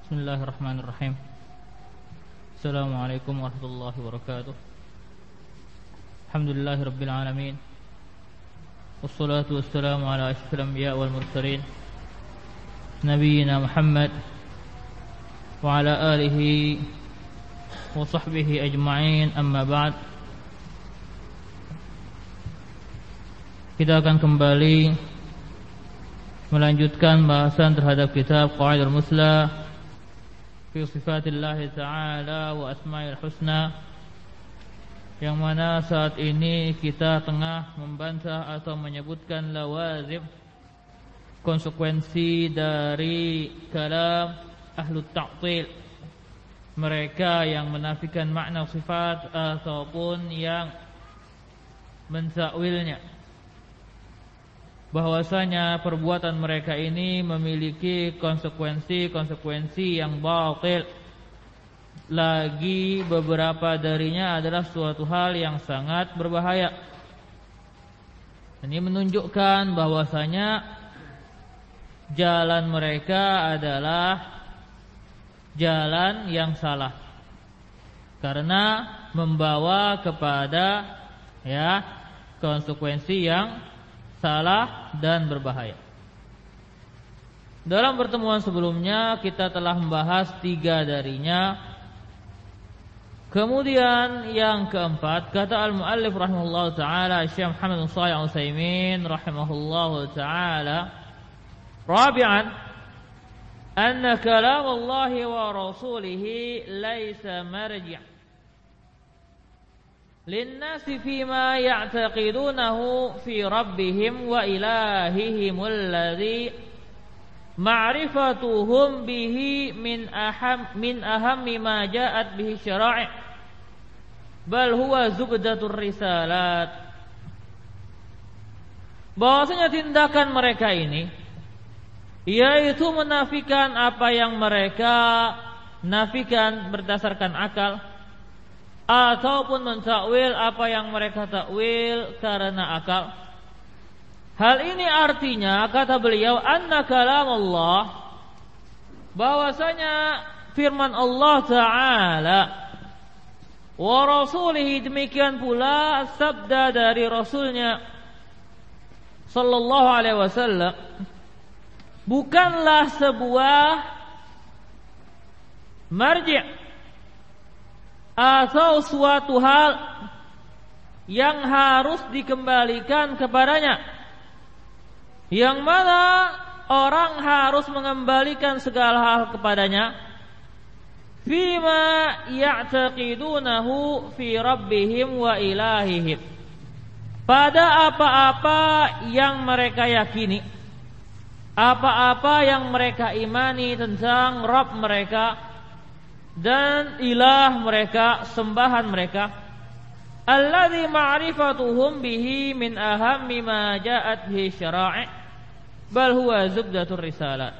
Bismillahirrahmanirrahim. Assalamualaikum warahmatullahi wabarakatuh. Alhamdulillahirabbil alamin. Wassalatu wassalamu ala asyrafil anbiya wal mursalin nabiyyina Muhammad wa ala alihi wa sahbihi ajma'in, amma ba'd. Kita akan kembali melanjutkan bahasan terhadap kitab Qawaidul Muslah fi sifatillahi ta'ala wa asma'il husna, yang mana saat ini kita tengah membantah atau menyebutkan lawazim, konsekuensi dari kalam ahlut ta'til, mereka yang menafikan makna sifat ataupun yang mentakwilnya, bahwasanya perbuatan mereka ini memiliki konsekuensi yang batil. Lagi beberapa darinya adalah suatu hal yang sangat berbahaya. Ini menunjukkan bahwasanya jalan mereka adalah jalan yang salah, karena membawa kepada konsekuensi yang salah dan berbahaya. Dalam pertemuan sebelumnya kita telah membahas 3 darinya. Kemudian yang keempat, kata al-muallif rahimahullahu ta'ala, Syekh Muhammad bin Shalih Al-Utsaimin rahimahullahu ta'ala, rabi'an anna kalam Allah wa rasulih laisa marji' linnasi fima ya'taqidunahu fi rabbihim wa ilahihim alladhi ma'rifatuhum bihi min ahammi ma ja'at bihi syara'i' bal huwa zubdatur risalat. Bahwasanya tindakan mereka ini yaitu menafikan apa yang mereka nafikan berdasarkan akal, ataupun mentakwil apa yang mereka takwil karena akal. Hal ini artinya, kata beliau, anna kalam Allah, bahwasanya firman Allah Ta'ala, wa rasulihi, demikian pula sabda dari Rasulnya sallallahu alaihi wasallam, bukanlah sebuah marji' atau suatu hal yang harus dikembalikan kepadanya, yang mana orang harus mengembalikan segala hal kepadanya, fima ya'taqidunahu fi rabbihim wa ilahihim, pada apa-apa yang mereka yakini, apa-apa yang mereka imani tentang Rabb mereka dan ilah mereka, sembahan mereka, alladzi ma'rifatuhum bihi min ahammi ma ja'at bihi syara'i' bal huwa zubdatur risalat,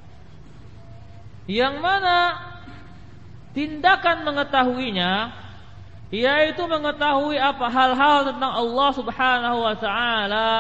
yang mana tindakan mengetahuinya yaitu mengetahui apa hal-hal tentang Allah Subhanahu wa ta'ala,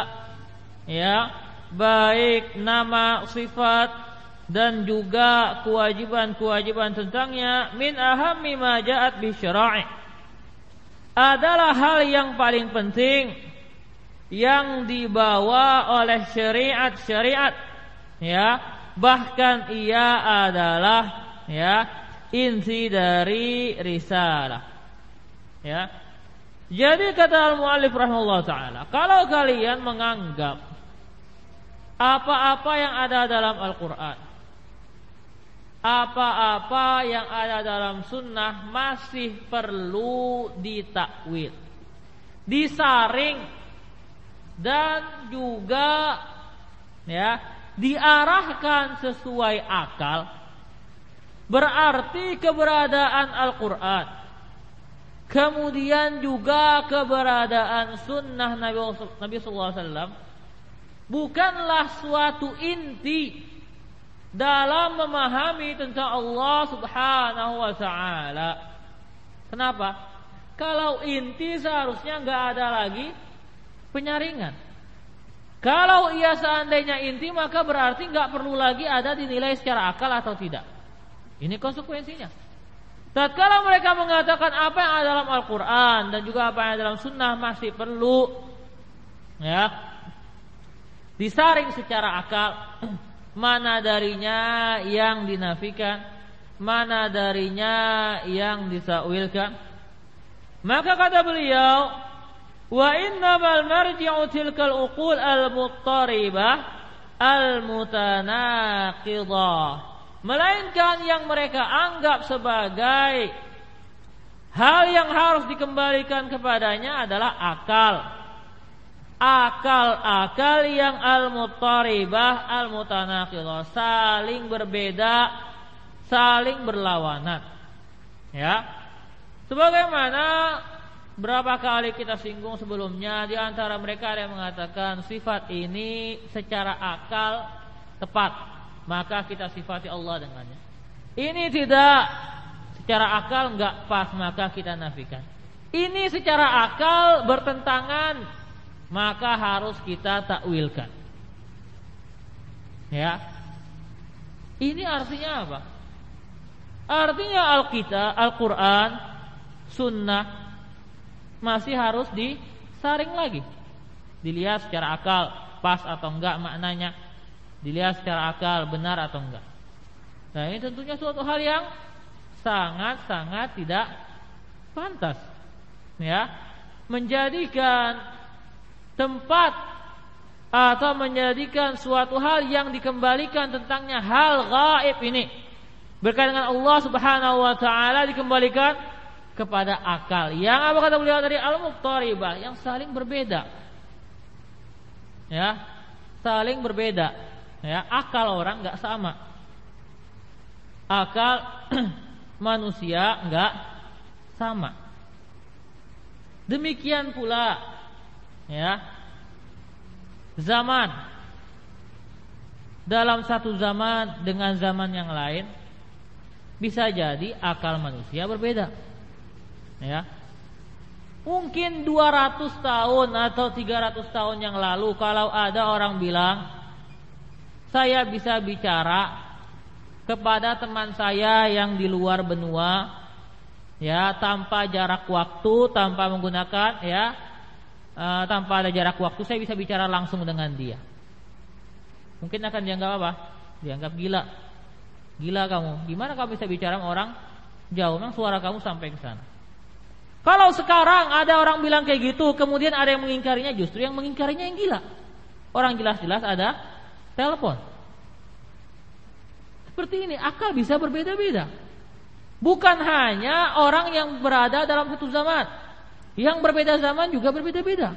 baik nama, sifat, dan juga kewajiban-kewajiban tentangnya, min ahammi ma ja'at bi syara'i', adalah hal yang paling penting yang dibawa oleh syariat-syariat, bahkan ia adalah inti dari risalah. Jadi kata al-muallif rahimahullah ta'ala, kalau kalian menganggap apa-apa yang ada dalam Al-Quran, apa-apa yang ada dalam sunnah masih perlu ditakwil, disaring, dan juga diarahkan sesuai akal, berarti keberadaan Al-Quran, kemudian juga keberadaan sunnah Nabi sallallahu alaihi wasallam bukanlah suatu inti dalam memahami tentang Allah Subhanahu wa ta'ala. Kenapa? Kalau inti seharusnya nggak ada lagi penyaringan. Kalau ia seandainya inti, maka berarti nggak perlu lagi ada dinilai secara akal atau tidak. Ini konsekuensinya. Tatkala mereka mengatakan apa yang ada dalam Al-Quran dan juga apa yang ada dalam Sunnah masih perlu disaring secara akal, mana darinya yang dinafikan, mana darinya yang disakwilkan. Maka kata beliau, wa innamal marji'u tilkal uqul al-muttaribah al-mutanaqidah, melainkan yang mereka anggap sebagai hal yang harus dikembalikan kepadanya adalah akal yang al-muttaribah al-mutanaqidah, saling berbeda, saling berlawanan. Ya. Sebagaimana berapa kali kita singgung sebelumnya, di antara mereka ada yang mengatakan sifat ini secara akal tepat, maka kita sifati Allah dengannya. Ini tidak, secara akal enggak pas, maka kita nafikan. Ini secara akal bertentangan, maka harus kita takwilkan. Ya. Ini artinya apa? Artinya Al-Quran, Sunnah masih harus disaring lagi, dilihat secara akal pas atau enggak maknanya, dilihat secara akal benar atau enggak. Nah, ini tentunya suatu hal yang sangat-sangat tidak pantas, ya, menjadikan tempat atau menjadikan suatu hal yang dikembalikan tentangnya hal gaib ini berkaitan dengan Allah Subhanahu wa taala dikembalikan kepada akal yang apa kata beliau tadi, al-muqtaribah, yang saling berbeda. Ya, saling berbeda. Ya, akal orang enggak sama. Akal manusia enggak sama. Demikian pula ya, zaman, dalam satu zaman dengan zaman yang lain bisa jadi akal manusia berbeda. Ya. Mungkin 200 tahun atau 300 tahun yang lalu kalau ada orang bilang saya bisa bicara kepada teman saya yang di luar benua, ya, tanpa jarak waktu, tanpa menggunakan tanpa ada jarak waktu, saya bisa bicara langsung dengan dia. Mungkin akan dianggap apa? Dianggap gila. Gila kamu. Gimana kamu bisa bicara sama orang jauh? Memang suara kamu sampai ke sana. Kalau sekarang ada orang bilang kayak gitu, kemudian ada yang mengingkarinya, justru yang mengingkarinya yang gila. Orang jelas-jelas ada telepon. Seperti ini, akal bisa berbeda-beda. Bukan hanya orang yang berada dalam satu zaman, yang berbeda zaman juga berbeda-beda.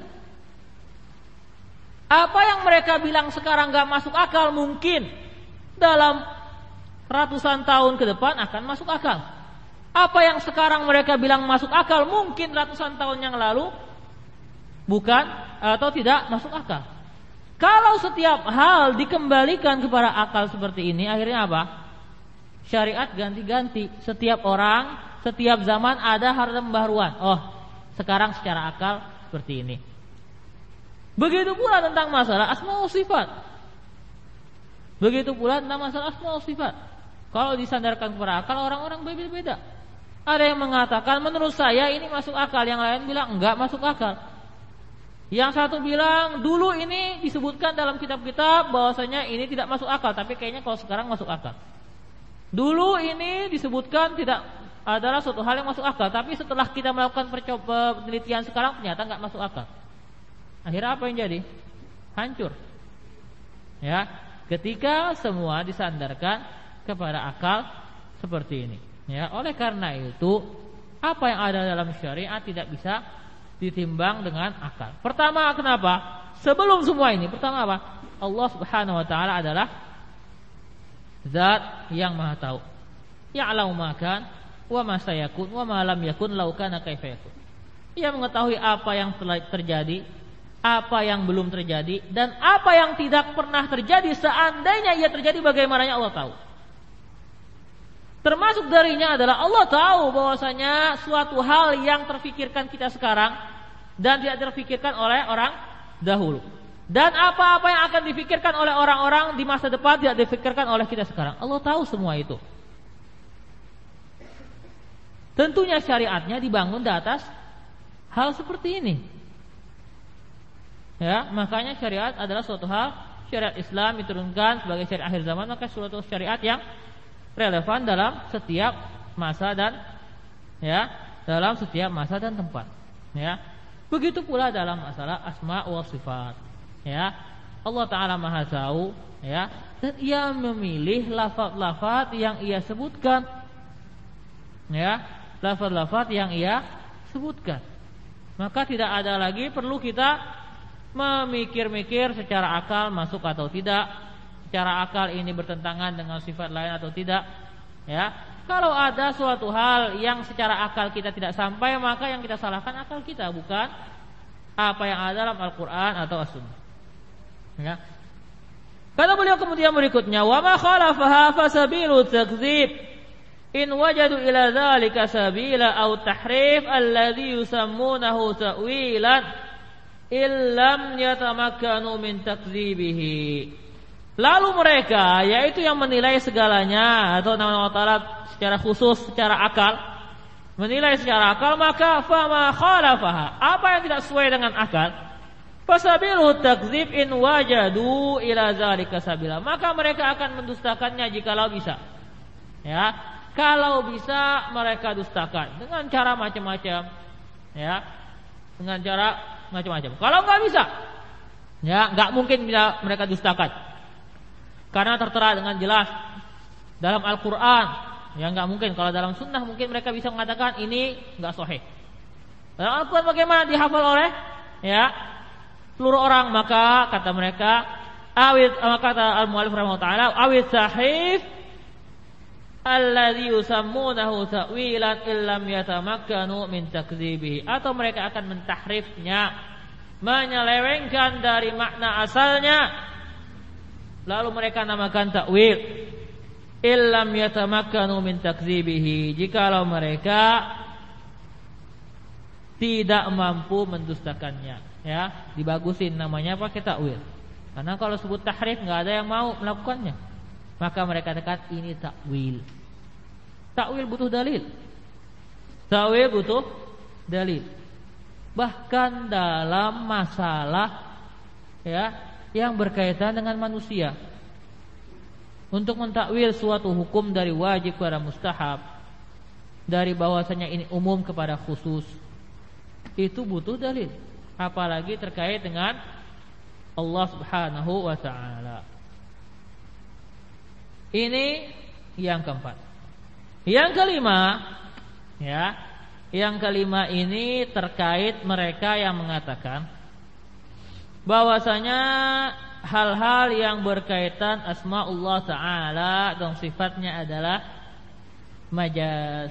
Apa yang mereka bilang sekarang gak masuk akal, mungkin dalam ratusan tahun ke depan akan masuk akal. Apa yang sekarang mereka bilang masuk akal, mungkin ratusan tahun yang lalu bukan atau tidak masuk akal. Kalau setiap hal dikembalikan kepada akal seperti ini, akhirnya apa? Syariat ganti-ganti. Setiap orang, setiap zaman ada harta pembaharuan. Oh, sekarang secara akal seperti ini. Begitu pula tentang masalah asma wa sifat. Begitu pula tentang masalah asma wa sifat. Kalau disandarkan kepada akal, orang-orang berbeda-beda. Ada yang mengatakan menurut saya ini masuk akal, yang lain bilang enggak masuk akal. Yang satu bilang dulu ini disebutkan dalam kitab-kitab bahwasanya ini tidak masuk akal, tapi kayaknya kalau sekarang masuk akal. Dulu ini disebutkan tidak adalah suatu hal yang masuk akal, tapi setelah kita melakukan penelitian sekarang ternyata enggak masuk akal. Akhirnya apa yang jadi? Hancur. Ya, ketika semua disandarkan kepada akal seperti ini. Ya, oleh karena itu apa yang ada dalam syariat tidak bisa ditimbang dengan akal. Pertama, kenapa? Sebelum semua ini, pertama apa? Allah Subhanahu wa taala adalah zat yang Maha tahu. Ya'lamu ma kan wa ma sayakun wa ma lam yakun law kana kaifa yakun. Ia mengetahui apa yang telah terjadi, apa yang belum terjadi, dan apa yang tidak pernah terjadi seandainya ia terjadi bagaimananya Allah tahu. Termasuk darinya adalah Allah tahu bahwasanya suatu hal yang terfikirkan kita sekarang dan tidak terfikirkan oleh orang dahulu. Dan apa-apa yang akan difikirkan oleh orang-orang di masa depan tidak difikirkan oleh kita sekarang. Allah tahu semua itu. Tentunya syariatnya dibangun di atas hal seperti ini. Ya, makanya syariat adalah suatu hal, syariat Islam diturunkan sebagai syariat akhir zaman, maka suatu syariat yang relevan dalam setiap masa dan dalam setiap masa dan tempat. Ya. Begitu pula dalam masalah asma wa sifat. Ya. Allah Ta'ala Maha tahu, ya, dan Ia memilih lafaz-lafaz yang Ia sebutkan. Ya, lafaz-lafaz yang Ia sebutkan. Maka tidak ada lagi perlu kita memikir-mikir secara akal masuk atau tidak, secara akal ini bertentangan dengan sifat lain atau tidak. Ya, kalau ada suatu hal yang secara akal kita tidak sampai, maka yang kita salahkan akal kita, bukan apa yang ada dalam Al-Quran atau As-Sunnah. Ya. Kata beliau kemudian berikutnya, wa ma khalafaha fasabilu takdzib in wajadu ila dzalika sabila aw tahrif alladhi yusammunahu ta'wilan illam yatamakkanu min takdzibihi. Lalu mereka, yaitu yang menilai segalanya atau nama Allah Ta'ala secara khusus, secara akal, menilai secara akal, maka fama khalafaha, apa yang tidak sesuai dengan akal, fasabilu takdzib in wajadu ila zalika sabila, maka mereka akan mendustakannya jikalau bisa. Ya, kalau bisa mereka dustakan dengan cara macam-macam. Ya, dengan cara macam-macam. Kalau nggak bisa, ya nggak mungkin bisa mereka dustakan, karena tertera dengan jelas dalam Al-Quran. Ya nggak mungkin. Kalau dalam Sunnah mungkin mereka bisa mengatakan ini nggak sahih. Dalam Al-Quran bagaimana dihafal oleh seluruh orang, maka kata mereka kata al-mu'allif rahimahullah ta'ala awit sahih alladhi yusammunahu ta'wilan illam yatamakkanu min takdzibihi, atau mereka akan mentahrifnya, menyelewengkan dari makna asalnya, lalu mereka namakan ta'wil, illam yatamakkanu min takdzibihi, jikalau mereka tidak mampu mendustakannya. Ya, dibagusin namanya pakai ta'wil. Karena kalau sebut tahrif enggak ada yang mau melakukannya. Maka mereka katakan ini ta'wil. Ta'wil butuh dalil. Ta'wil butuh dalil. Bahkan dalam masalah yang berkaitan dengan manusia. Untuk mentakwil suatu hukum dari wajib kepada mustahab, dari bahwasanya ini umum kepada khusus, itu butuh dalil. Apalagi terkait dengan Allah Subhanahu wa ta'ala. Ini yang keempat. Yang kelima, yang kelima ini terkait mereka yang mengatakan bahwasanya hal-hal yang berkaitan asma'ullah ta'ala dan sifatnya adalah majaz,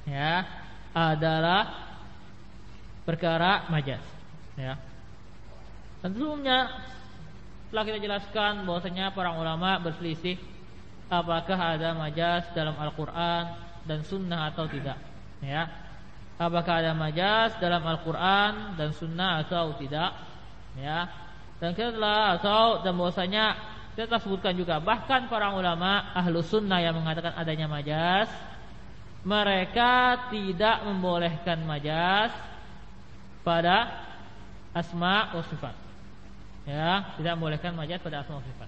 adalah perkara majaz. Ya. Dan sebelumnya telah kita jelaskan bahwasanya para ulama berselisih apakah ada majaz dalam Al-Quran dan Sunnah atau tidak. Ya. Apakah ada majaz dalam Al-Quran dan Sunnah atau tidak. Ya. Dan kita telah tahu dan bahwasanya kita telah sebutkan juga, bahkan para ulama ahlu sunnah yang mengatakan adanya majaz, mereka tidak membolehkan majaz pada asma wa sifat. Ya, tidak membolehkan majaz pada asma wa sifat.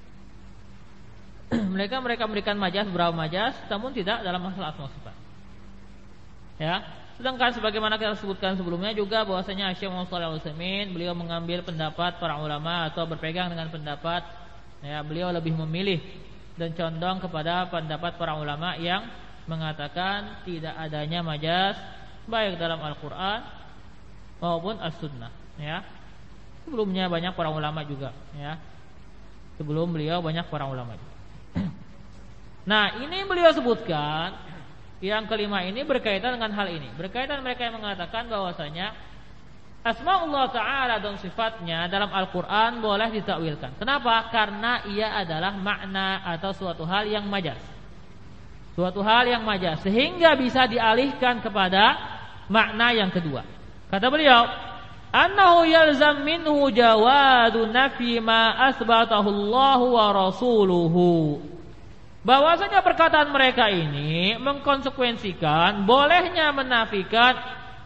Mereka memberikan majaz, beberapa majaz, namun tidak dalam masalah asma wa sifat. Ya, sedangkan sebagaimana kita sebutkan sebelumnya juga bahwasanya Syekh Muhammad Shalih Al-Utsaimin beliau mengambil pendapat para ulama atau berpegang dengan pendapat, beliau lebih memilih dan condong kepada pendapat para ulama yang mengatakan tidak adanya majaz baik dalam Al-Quran maupun As-Sunnah. Ya, sebelumnya banyak para ulama juga. Ya, sebelum beliau banyak para ulama juga. Nah, ini beliau sebutkan yang kelima ini berkaitan dengan hal ini. Berkaitan mereka yang mengatakan bahwasanya asma'ullah ta'ala dan sifatnya dalam Al-Quran boleh ditakwilkan. Kenapa? Karena ia adalah makna atau suatu hal yang majaz. Suatu hal yang majaz, sehingga bisa dialihkan kepada makna yang kedua. Kata beliau, annahu yalzam minhu jawadu nafi ma asbatahu Allah wa rasuluhu. bahwasanya perkataan mereka ini mengkonsekuensikan bolehnya menafikan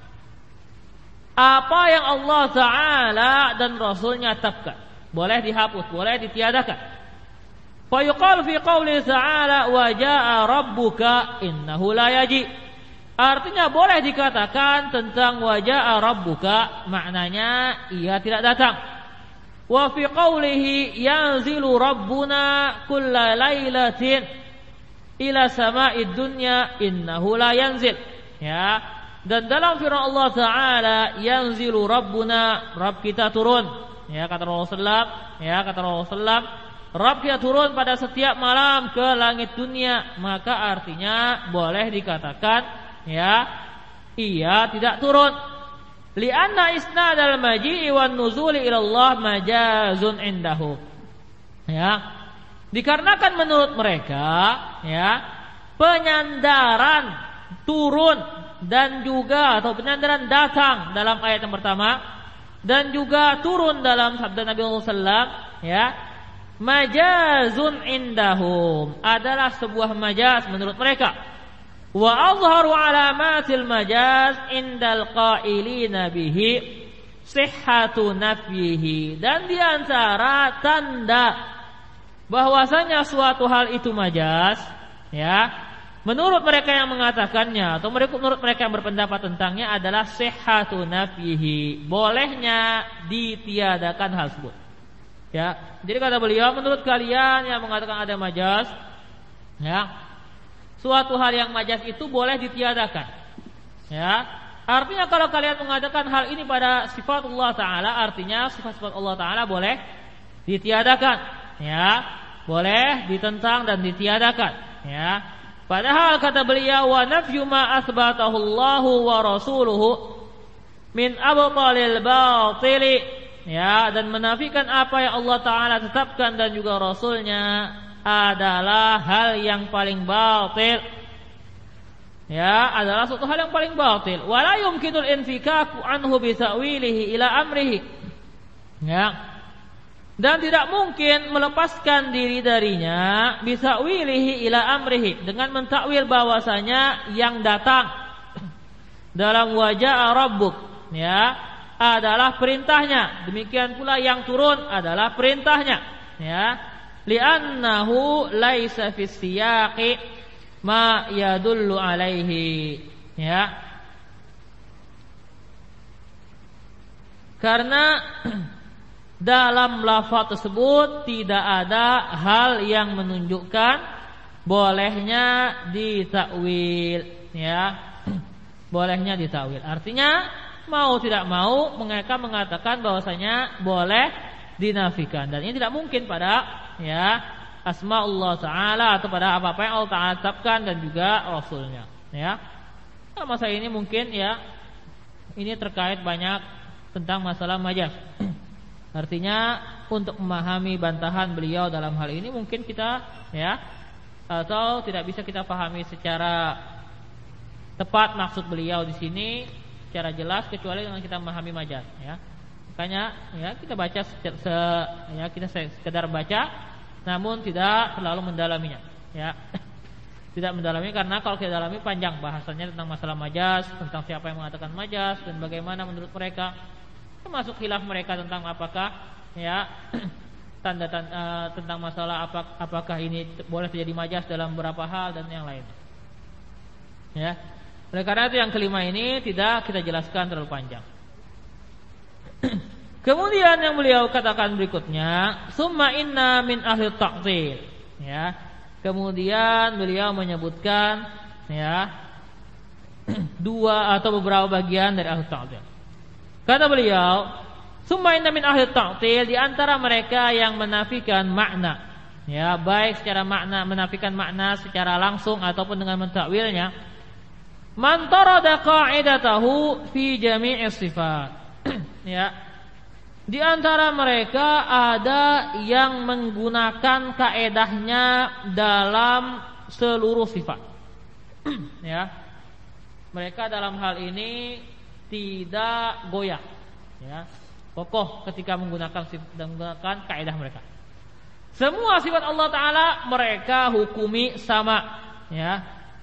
apa yang Allah Ta'ala dan Rasulnya tetapkan. Boleh dihapus, boleh ditiadakan. Fa yuqal fi qouli ta'ala wa jaa rabbuka innahu la yaji. Artinya boleh dikatakan tentang wa jaa rabbuka, maknanya ia tidak datang. Wa fi qoulihi yanzilu rabbuna kulla lailatin ila sama'id dunya innahu la yanzil. Ya, dan dalam firman Allah Ta'ala yanzilu rabbuna, Rabb kita turun. Ya, kata Rasulullah, Rabb kita turun pada setiap malam ke langit dunia, maka artinya boleh dikatakan ya ia tidak turun. Lianna isnadal maji'i wan nuzuli ila Allah majazun indahu. Ya, dikarenakan menurut mereka ya penyandaran turun dan juga atau penyandaran datang dalam ayat yang pertama dan juga turun dalam sabda Nabi sallallahu alaihi wasallam ya, majazun indahum adalah sebuah majaz menurut mereka. Wa azharu alamatil majaz indal qailina bihi sihhatu nafyihi, dan di antara tanda bahwasanya suatu hal itu majaz ya menurut mereka yang mengatakannya atau menurut mereka yang berpendapat tentangnya adalah sihhatu nafyihi, bolehnya ditiadakan hal tersebut. Ya, jadi kata beliau, menurut kalian yang mengatakan ada majaz, ya, suatu hal yang majaz itu boleh ditiadakan. Ya, artinya kalau kalian mengatakan hal ini pada sifat Allah Ta'ala, artinya sifat-sifat Allah Ta'ala boleh ditiadakan. Ya, boleh ditentang dan ditiadakan. Ya, padahal kata beliau, wa nafyu ma athbatahu Allahu wa rasuluhu min abtalil batili. Ya, dan menafikan apa yang Allah Ta'ala tetapkan dan juga Rasulnya adalah hal yang paling batil. Ya, adalah suatu hal yang paling batil. Wala yumkinul infikaku anhu bita'wilihi ila amrihi. Ya, dan tidak mungkin melepaskan diri darinya bita'wilihi ila amrihi, dengan mentakwil bahwasanya yang datang dalam wajah rabbuk ya adalah perintahnya, demikian pula yang turun adalah perintahnya. Ya, li'annahu laisa fis siyaqi ma yadullu alaihi. Ya, karena dalam lafaz tersebut tidak ada hal yang menunjukkan bolehnya ditakwil. Ya, bolehnya ditakwil. Artinya mau tidak mau mereka mengatakan bahwasanya boleh dinafikan, dan ini tidak mungkin pada ya asma Allah Ta'ala atau pada apa-apa yang Allah Ta'ala tetapkan dan juga Rasulnya. Ya, nah, masa ini mungkin ya ini terkait banyak tentang masalah majaz. Artinya untuk memahami bantahan beliau dalam hal ini mungkin kita ya atau tidak bisa kita pahami secara tepat maksud beliau di sini secara jelas kecuali dengan kita memahami majaz. Ya, makanya ya kita baca kita sekedar baca, namun tidak terlalu mendalaminya. Ya, tidak mendalami karena kalau kita dalami panjang bahasannya tentang masalah majaz, tentang siapa yang mengatakan majaz dan bagaimana menurut mereka, termasuk khilaf mereka tentang apakah ya tanda-tanda tentang masalah apakah ini boleh terjadi majaz dalam beberapa hal dan yang lain. Ya. Oleh karena itu yang kelima ini tidak kita jelaskan terlalu panjang. Kemudian yang beliau katakan berikutnya, summa inna min ahli ta'til. Ya. Kemudian beliau menyebutkan ya dua atau beberapa bagian dari ahli ta'til. Kata beliau, summa inna min ahli ta'til, di antara mereka yang menafikan makna. Ya, baik secara makna, menafikan makna secara langsung ataupun dengan mentakwilnya. Man tarada qa'idatahu fi jami'is sifat. Ya. Di antara mereka ada yang menggunakan kaedahnya dalam seluruh sifat. Ya. Mereka dalam hal ini tidak goyah. Ya. Kokoh ketika menggunakan kaedah mereka. Semua sifat Allah Ta'ala mereka hukumi sama, ya.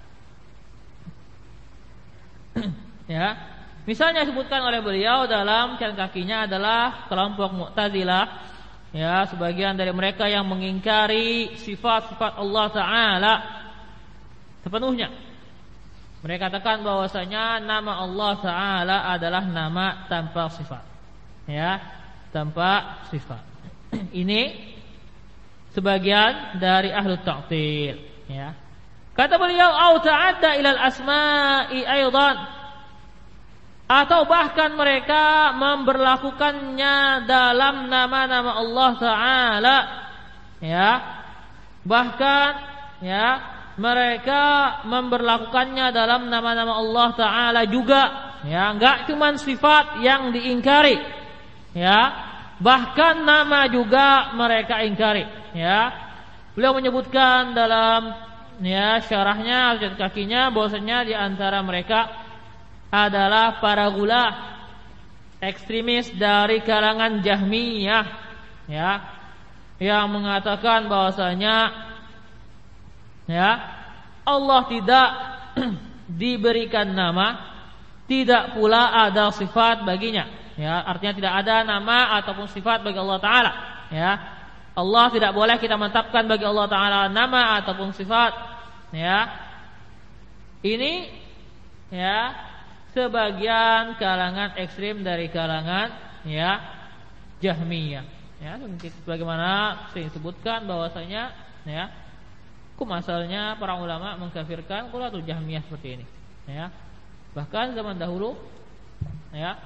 Ya. Misalnya disebutkan oleh beliau dalam catatan kakinya adalah kelompok Mu'tazilah, ya, sebagian dari mereka yang mengingkari sifat-sifat Allah Ta'ala sepenuhnya. Mereka katakan bahwasanya nama Allah Ta'ala adalah nama tanpa sifat, ya, tanpa sifat. Ini sebagian dari ahlu ta'til, ya. Kata beliau, au ta'adda ilal asma'i aidan, atau bahkan mereka memberlakukannya dalam nama-nama Allah Ta'ala, ya. Bahkan, ya, mereka memberlakukannya dalam nama-nama Allah Ta'ala juga, ya. Enggak cuma sifat yang diingkari, ya, bahkan nama juga mereka ingkari, ya. Beliau menyebutkan dalam, ya, syarahnya catatan kakinya bahwasanya di antara mereka adalah para gulah, ekstremis dari kalangan Jahmiyah, ya, yang mengatakan bahwasanya, ya, Allah tidak diberikan nama, tidak pula ada sifat baginya, ya. Artinya tidak ada nama ataupun sifat bagi Allah Ta'ala, ya. Allah tidak boleh kita mantapkan bagi Allah Ta'ala nama ataupun sifat, ya. Ini, ya, sebagian kalangan ekstrim dari kalangan, ya, Jahmiyah, ya. Sebagaimana saya sebutkan bahwasanya, ya, hukum asalnya para ulama mengkafirkan qulatul Jahmiyah seperti ini, ya. Bahkan zaman dahulu, ya,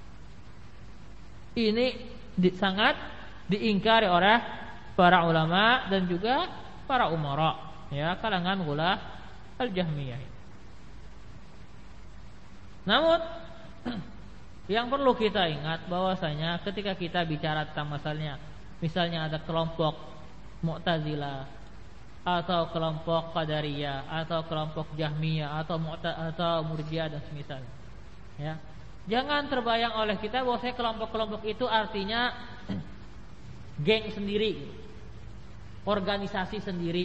ini sangat diingkari oleh para ulama dan juga para umara, ya, kalangan gulah al-Jahmiyah. Namun yang perlu kita ingat bahwasanya ketika kita bicara tentang misalnya ada kelompok Mu'tazilah atau kelompok Qadariyah atau kelompok Jahmiyah atau Murji'ah dan semisalnya, ya, jangan terbayang oleh kita bahwa kelompok-kelompok itu artinya geng sendiri, organisasi sendiri,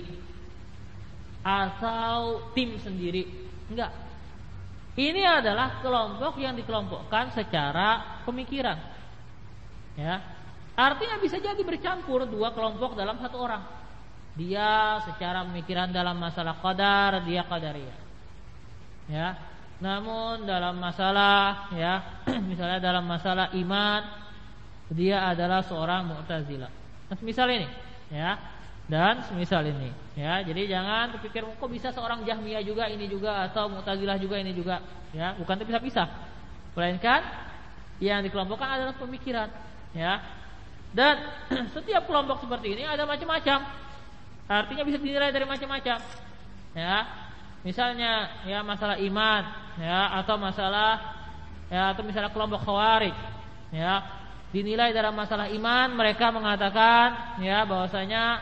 atau tim sendiri. Enggak. Ini adalah kelompok yang dikelompokkan secara pemikiran, ya. Artinya bisa jadi bercampur dua kelompok dalam satu orang. Dia secara pemikiran dalam masalah qadar, dia qadariyah, ya. Namun dalam masalah, ya, misalnya dalam masalah iman, dia adalah seorang Mu'tazilah. Nah, semisal ini, ya, dan semisal ini, ya. Jadi jangan berpikir kok bisa seorang Jahmiyah juga ini juga atau Mu'tazilah juga ini juga, ya. Bukan terpisah-pisah, melainkan yang dikelompokkan adalah pemikiran, ya. Dan setiap kelompok seperti ini ada macam-macam. Artinya bisa dinilai dari macam-macam, ya. Misalnya, ya, masalah iman, ya, atau masalah, ya, atau misalnya kelompok Khawarij, ya, dinilai dalam masalah iman, mereka mengatakan, ya, bahwasanya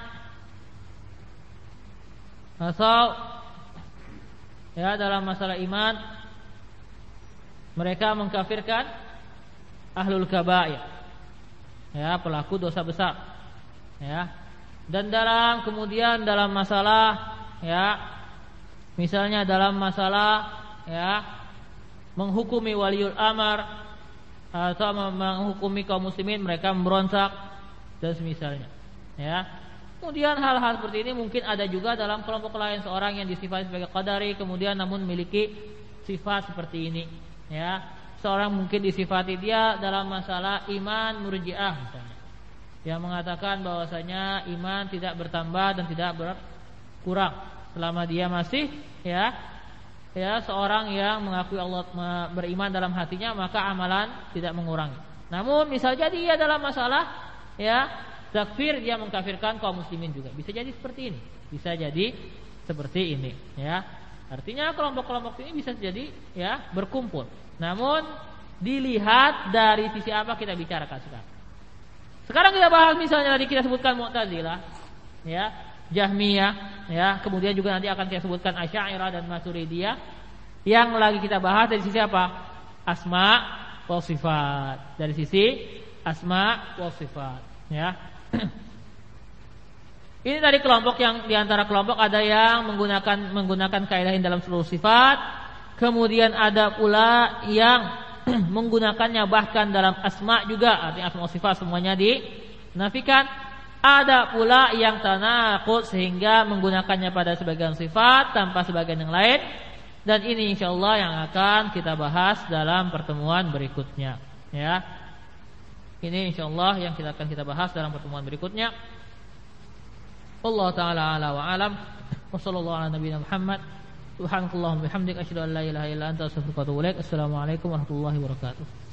atau, ya, dalam masalah iman mereka mengkafirkan ahlul kabair, ya, pelaku dosa besar, ya. Dan kemudian dalam masalah, ya, misalnya dalam masalah, ya, menghukumi waliul amar atau menghukumi kaum muslimin, mereka memberontak dan semisalnya, ya. Kemudian hal-hal seperti ini mungkin ada juga dalam kelompok lain, seorang yang disifati sebagai qadari kemudian namun memiliki sifat seperti ini, ya. Seorang mungkin disifati dia dalam masalah iman Murji'ah misalnya, yang mengatakan bahwasanya iman tidak bertambah dan tidak berkurang selama dia masih, ya, seorang yang mengakui Allah, beriman dalam hatinya, maka amalan tidak mengurangi. Namun misal jadi dia dalam masalah, ya, takfir, dia mengkafirkan kaum muslimin juga. Bisa jadi seperti ini. Bisa jadi seperti ini, ya. Artinya kelompok-kelompok ini bisa jadi, ya, berkumpul. Namun dilihat dari sisi apa kita bicarakan sekarang. Sekarang kita bahas misalnya tadi kita sebutkan Mu'tazilah, ya, Jahmiyah, ya, kemudian juga nanti akan kita sebutkan Asy'ariyah dan Maturidiyah. Yang lagi kita bahas dari sisi apa? Asma wa sifat. Dari sisi asma wa sifat, ya. Ini tadi kelompok yang di antara kelompok ada yang menggunakan kaidah dalam seluruh sifat, kemudian ada pula yang menggunakannya bahkan dalam asma juga, artinya asma sifat semuanya dinafikan. Ada pula yang tanaqud sehingga menggunakannya pada sebagian sifat tanpa sebagian yang lain. Dan ini insyaallah yang akan kita bahas dalam pertemuan berikutnya, ya. Ini insyaallah yang akan kita bahas dalam pertemuan berikutnya. Wallahu taala ala wa alam. Wa sallallahu ala nabiyina Muhammad. Subhanakallahumma bihamdika asyhadu an la ilaha illa anta astaghfiruka wa atubu ilaik. Assalamualaikum warahmatullahi wabarakatuh.